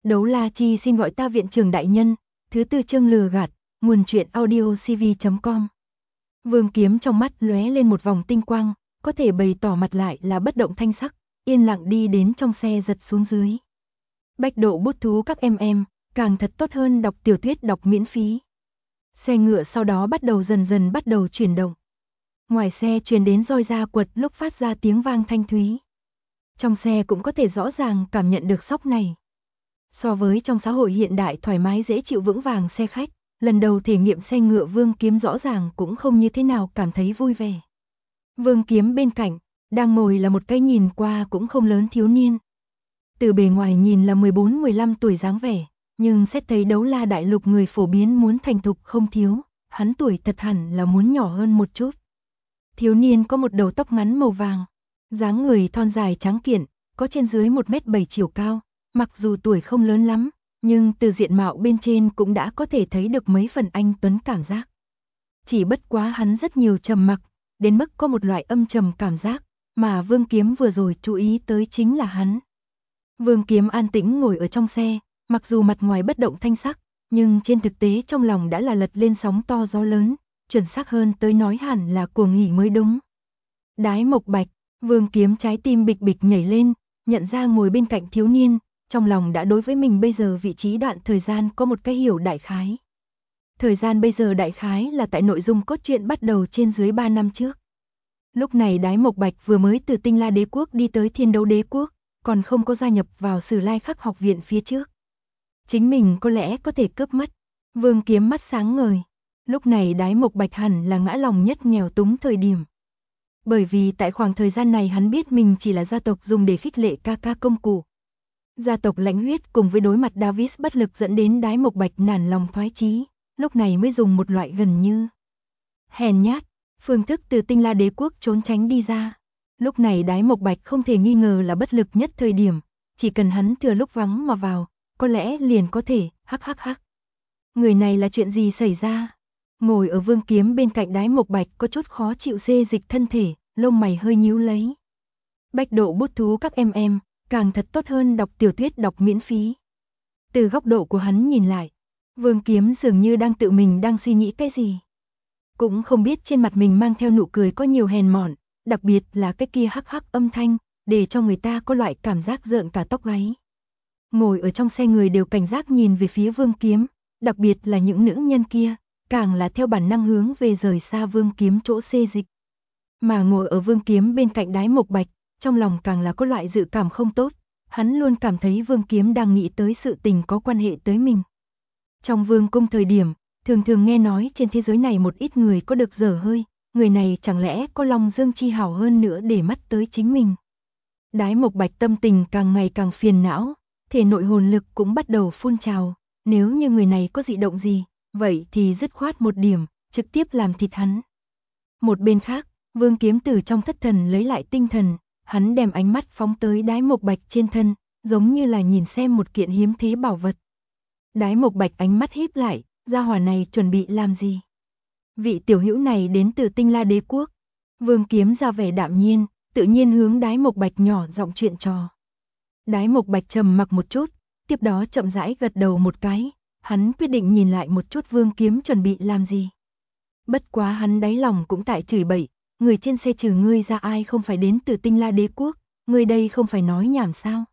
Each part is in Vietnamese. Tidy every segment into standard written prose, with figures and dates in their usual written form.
Đấu La Chi xin gọi ta viện trưởng đại nhân, thứ tư chương lừa gạt, nguồn truyện audio cv.com. Vương Kiếm trong mắt lóe lên một vòng tinh quang, có thể bày tỏ mặt lại là bất động thanh sắc, yên lặng đi đến trong xe giật xuống dưới. Bách độ bút thú các em, càng thật tốt hơn đọc tiểu thuyết đọc miễn phí. Xe ngựa sau đó dần dần bắt đầu chuyển động. Ngoài xe truyền đến roi da quật lúc phát ra tiếng vang thanh thúy. Trong xe cũng có thể rõ ràng cảm nhận được sóc này. So với trong xã hội hiện đại thoải mái dễ chịu vững vàng xe khách, lần đầu thể nghiệm xe ngựa Vương Kiếm rõ ràng cũng không như thế nào cảm thấy vui vẻ. Vương Kiếm bên cạnh, đang ngồi là một cái nhìn qua cũng không lớn thiếu niên. Từ bề ngoài nhìn là 14-15 tuổi dáng vẻ, nhưng xét thấy Đấu La đại lục người phổ biến muốn thành thục không thiếu, hắn tuổi thật hẳn là muốn nhỏ hơn một chút. Thiếu niên có một đầu tóc ngắn màu vàng, dáng người thon dài trắng kiện, có trên dưới 1m7 chiều cao. Mặc dù tuổi không lớn lắm, nhưng từ diện mạo bên trên cũng đã có thể thấy được mấy phần anh tuấn cảm giác. Chỉ bất quá hắn rất nhiều trầm mặc, đến mức có một loại âm trầm cảm giác, mà Vương Kiếm vừa rồi chú ý tới chính là hắn. Vương Kiếm an tĩnh ngồi ở trong xe, mặc dù mặt ngoài bất động thanh sắc, nhưng trên thực tế trong lòng đã là lật lên sóng to gió lớn, chuẩn xác hơn tới nói hẳn là cuồng hỉ mới đúng. Đái Mộc Bạch, Vương Kiếm trái tim bịch bịch nhảy lên, nhận ra ngồi bên cạnh thiếu niên. Trong lòng đã đối với mình bây giờ vị trí đoạn thời gian có một cái hiểu đại khái. Thời gian bây giờ đại khái là tại nội dung cốt truyện bắt đầu trên dưới 3 năm trước. Lúc này Đái Mộc Bạch vừa mới từ Tinh La Đế Quốc đi tới Thiên Đấu Đế Quốc, còn không có gia nhập vào Sử Lai Khắc học viện phía trước. Chính mình có lẽ có thể cướp mất. Vương Kiếm mắt sáng ngời. Lúc này Đái Mộc Bạch hẳn là ngã lòng nhất nghèo túng thời điểm. Bởi vì tại khoảng thời gian này hắn biết mình chỉ là gia tộc dùng để khích lệ ca ca công cụ. Gia tộc lãnh huyết cùng với đối mặt Davis bất lực dẫn đến Đái Mộc Bạch nản lòng thoái chí, lúc này mới dùng một loại gần như hèn nhát phương thức từ Tinh La Đế Quốc trốn tránh đi ra. Lúc này Đái Mộc Bạch không thể nghi ngờ là bất lực nhất thời điểm, chỉ cần hắn thừa lúc vắng mà vào, có lẽ liền có thể, hắc. Người này là chuyện gì xảy ra? Ngồi ở Vương Kiếm bên cạnh Đái Mộc Bạch có chút khó chịu xê dịch thân thể, lông mày hơi nhíu lấy. Bách độ bút thú các em, càng thật tốt hơn đọc tiểu thuyết đọc miễn phí. Từ góc độ của hắn nhìn lại, Vương Kiếm dường như đang tự mình đang suy nghĩ cái gì. Cũng không biết trên mặt mình mang theo nụ cười có nhiều hèn mọn, đặc biệt là cái kia hắc âm thanh, để cho người ta có loại cảm giác rợn cả tóc gáy. Ngồi ở trong xe người đều cảnh giác nhìn về phía Vương Kiếm, đặc biệt là những nữ nhân kia, càng là theo bản năng hướng về rời xa Vương Kiếm chỗ xê dịch. Mà ngồi ở Vương Kiếm bên cạnh Đái Mộc Bạch, trong lòng càng là có loại dự cảm không tốt, hắn luôn cảm thấy Vương Kiếm đang nghĩ tới sự tình có quan hệ tới mình. Trong Vương cung thời điểm, thường nghe nói trên thế giới này một ít người có được dở hơi, người này chẳng lẽ có lòng dương chi hảo hơn nữa để mắt tới chính mình. Đái Mộc Bạch tâm tình càng ngày càng phiền não, thể nội hồn lực cũng bắt đầu phun trào, nếu như người này có dị động gì, vậy thì dứt khoát một điểm, trực tiếp làm thịt hắn. Một bên khác, Vương Kiếm từ trong thất thần lấy lại tinh thần, hắn đem ánh mắt phóng tới Đái Mộc Bạch trên thân, giống như là nhìn xem một kiện hiếm thế bảo vật. Đái Mộc Bạch ánh mắt híp lại, gia hỏa này chuẩn bị làm gì? Vị tiểu hữu này đến từ Tinh La Đế Quốc. Vương Kiếm ra vẻ đạm nhiên, tự nhiên hướng Đái Mộc Bạch nhỏ giọng chuyện trò. Đái Mộc Bạch trầm mặc một chút, tiếp đó chậm rãi gật đầu một cái, hắn quyết định nhìn lại một chút Vương Kiếm chuẩn bị làm gì. Bất quá hắn đáy lòng cũng tại chửi bậy, người trên xe trừ ngươi ra ai không phải đến từ Tinh La Đế Quốc, ngươi đây không phải nói nhảm sao?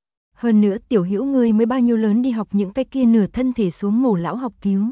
Hơn nữa tiểu hữu ngươi mới bao nhiêu lớn đi học những cái kia nửa thân thể xuống mổ lão học cứu.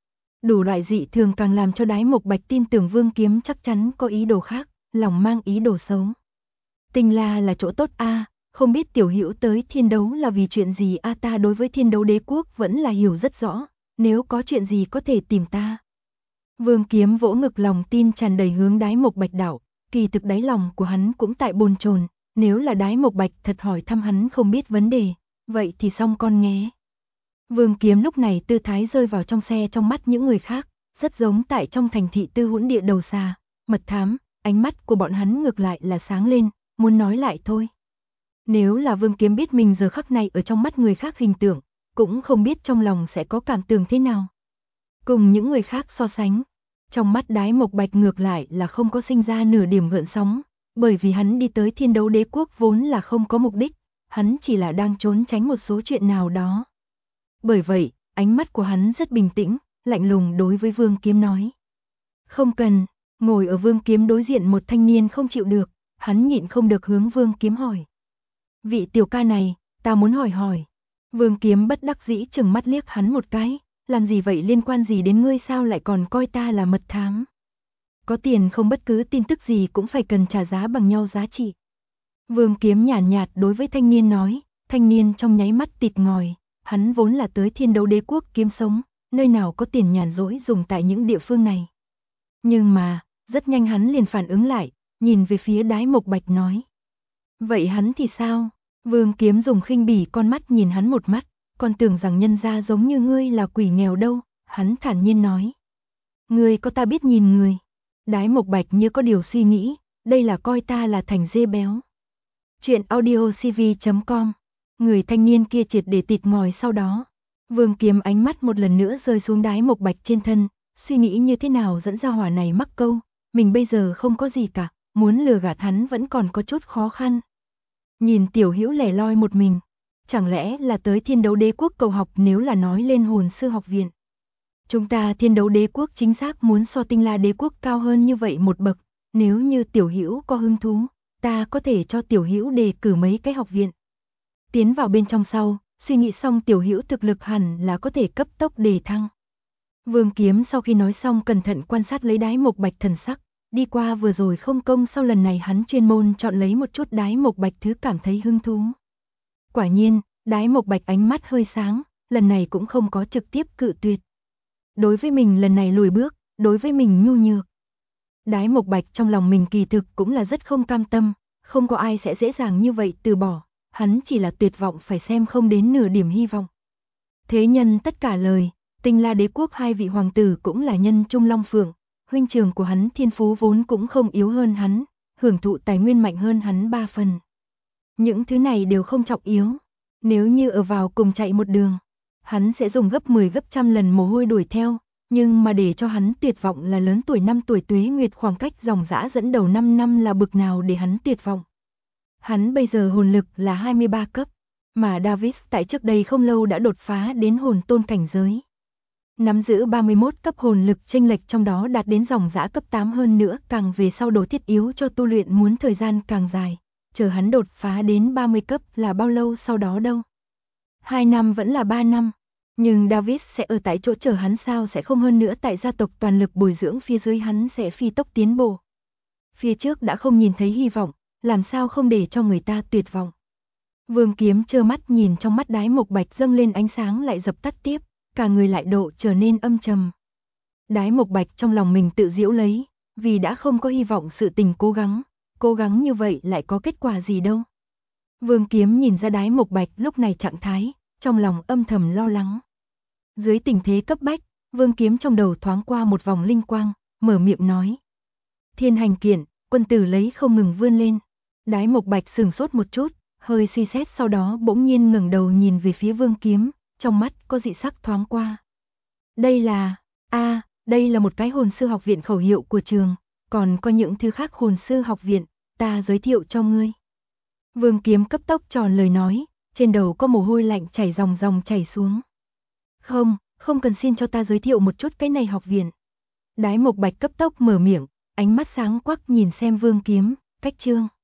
Đủ loại dị thường càng làm cho Đái Mộc Bạch tin tưởng Vương Kiếm chắc chắn có ý đồ khác, lòng mang ý đồ xấu. Tinh La là chỗ tốt a, không biết tiểu hữu tới Thiên Đấu là vì chuyện gì a, ta đối với Thiên Đấu Đế Quốc vẫn là hiểu rất rõ, nếu có chuyện gì có thể tìm ta. Vương Kiếm vỗ ngực lòng tin tràn đầy hướng Đái Mộc Bạch đảo, kỳ thực đáy lòng của hắn cũng tại bồn chồn, nếu là Đái Mộc Bạch thật hỏi thăm hắn không biết vấn đề, vậy thì xong con nghé. Vương Kiếm lúc này tư thái rơi vào trong xe trong mắt những người khác, rất giống tại trong thành thị tư hỗn địa đầu xa, mật thám, ánh mắt của bọn hắn ngược lại là sáng lên, muốn nói lại thôi. Nếu là Vương Kiếm biết mình giờ khắc này ở trong mắt người khác hình tượng, cũng không biết trong lòng sẽ có cảm tưởng thế nào. Cùng những người khác so sánh, trong mắt Đái Mộc Bạch ngược lại là không có sinh ra nửa điểm gợn sóng, bởi vì hắn đi tới Thiên Đấu Đế Quốc vốn là không có mục đích, hắn chỉ là đang trốn tránh một số chuyện nào đó, Bởi vậy, ánh mắt của hắn rất bình tĩnh, lạnh lùng đối với Vương Kiếm nói. Không cần. Ngồi ở Vương Kiếm đối diện một thanh niên không chịu được, hắn nhịn không được hướng Vương Kiếm hỏi. Vị tiểu ca này, ta muốn hỏi. Vương Kiếm bất đắc dĩ chừng mắt liếc hắn một cái, làm gì vậy, liên quan gì đến ngươi, sao lại còn coi ta là mật thám? Có tiền không, bất cứ tin tức gì cũng phải cần trả giá bằng nhau giá trị. Vương Kiếm nhàn nhạt đối với thanh niên nói, thanh niên trong nháy mắt tịt ngòi, hắn vốn là tới Thiên Đấu Đế quốc kiếm sống, nơi nào có tiền nhàn rỗi dùng tại những địa phương này. Nhưng mà, rất nhanh hắn liền phản ứng lại, nhìn về phía Đái Mộc Bạch nói. Vậy hắn thì sao? Vương Kiếm dùng khinh bỉ con mắt nhìn hắn một mắt, còn tưởng rằng nhân gia giống như ngươi là quỷ nghèo đâu, hắn thản nhiên nói. Ngươi có ta biết nhìn người. Đái Mộc Bạch như có điều suy nghĩ, đây là coi ta là thành dê béo. Chuyện audiocv.com. Người thanh niên kia triệt để tịt ngòi sau đó. Vương Kiếm ánh mắt một lần nữa rơi xuống Đái Mộc Bạch trên thân, suy nghĩ như thế nào dẫn ra hỏa này mắc câu, mình bây giờ không có gì cả, muốn lừa gạt hắn vẫn còn có chút khó khăn. Nhìn Tiểu Hữu lẻ loi một mình, chẳng lẽ là tới Thiên Đấu Đế quốc cầu học, nếu là nói lên hồn sư học viện. Chúng ta Thiên Đấu Đế quốc chính xác muốn so Tinh La Đế quốc cao hơn như vậy một bậc, nếu như Tiểu Hữu có hứng thú, ta có thể cho Tiểu Hữu đề cử mấy cái học viện. Tiến vào bên trong sau, suy nghĩ xong Tiểu Hữu thực lực hẳn là có thể cấp tốc đề thăng. Vương Kiếm sau khi nói xong cẩn thận quan sát lấy Đái Mộc Bạch thần sắc, đi qua vừa rồi không công, sau lần này hắn chuyên môn chọn lấy một chút Đái Mộc Bạch thứ cảm thấy hứng thú. Quả nhiên, Đái Mộc Bạch ánh mắt hơi sáng, lần này cũng không có trực tiếp cự tuyệt. Đối với mình lần này lùi bước, đối với mình nhu nhược. Đái Mộc Bạch trong lòng mình kỳ thực cũng là rất không cam tâm, không có ai sẽ dễ dàng như vậy từ bỏ, hắn chỉ là tuyệt vọng phải xem không đến nửa điểm hy vọng. Thế nhân tất cả lời, Tinh La Đế quốc hai vị hoàng tử cũng là nhân trung long phượng, huynh trưởng của hắn thiên phú vốn cũng không yếu hơn hắn, hưởng thụ tài nguyên mạnh hơn hắn 3 phần. Những thứ này đều không trọng yếu, nếu như ở vào cùng chạy một đường, hắn sẽ dùng gấp 10 gấp trăm lần mồ hôi đuổi theo, nhưng mà để cho hắn tuyệt vọng là lớn tuổi 5 tuổi Tuế Nguyệt, khoảng cách dòng dã dẫn đầu 5 năm là bực nào để hắn tuyệt vọng. Hắn bây giờ hồn lực là 23 cấp, mà Davis tại trước đây không lâu đã đột phá đến hồn tôn cảnh giới. Nắm giữ 31 cấp hồn lực, chênh lệch trong đó đạt đến dòng dã cấp 8, hơn nữa càng về sau đồ thiết yếu cho tu luyện muốn thời gian càng dài, chờ hắn đột phá đến 30 cấp là bao lâu sau đó đâu? 2 năm vẫn là 3 năm, nhưng Davis sẽ ở tại chỗ chờ hắn sao sẽ không, hơn nữa tại gia tộc toàn lực bồi dưỡng phía dưới hắn sẽ phi tốc tiến bộ. Phía trước đã không nhìn thấy hy vọng, làm sao không để cho người ta tuyệt vọng. Vương Kiếm trơ mắt nhìn trong mắt Đái Mộc Bạch dâng lên ánh sáng lại dập tắt tiếp, cả người lại độ trở nên âm trầm. Đái Mộc Bạch trong lòng mình tự giễu lấy, vì đã không có hy vọng sự tình cố gắng như vậy lại có kết quả gì đâu. Vương Kiếm nhìn ra Đái Mộc Bạch lúc này trạng thái, trong lòng âm thầm lo lắng. Dưới tình thế cấp bách, Vương Kiếm trong đầu thoáng qua một vòng linh quang, mở miệng nói. Thiên hành kiện, quân tử lấy không ngừng vươn lên. Đái Mộc Bạch sừng sốt một chút, hơi suy xét sau đó bỗng nhiên ngẩng đầu nhìn về phía Vương Kiếm, trong mắt có dị sắc thoáng qua. Đây là, đây là một cái hồn sư học viện khẩu hiệu của trường, còn có những thứ khác hồn sư học viện, ta giới thiệu cho ngươi. Vương Kiếm cấp tốc tròn lời nói, trên đầu có mồ hôi lạnh chảy ròng ròng chảy xuống. Không cần, xin cho ta giới thiệu một chút cái này học viện. Đái Mộc Bạch cấp tốc mở miệng, ánh mắt sáng quắc nhìn xem Vương Kiếm, cách chương.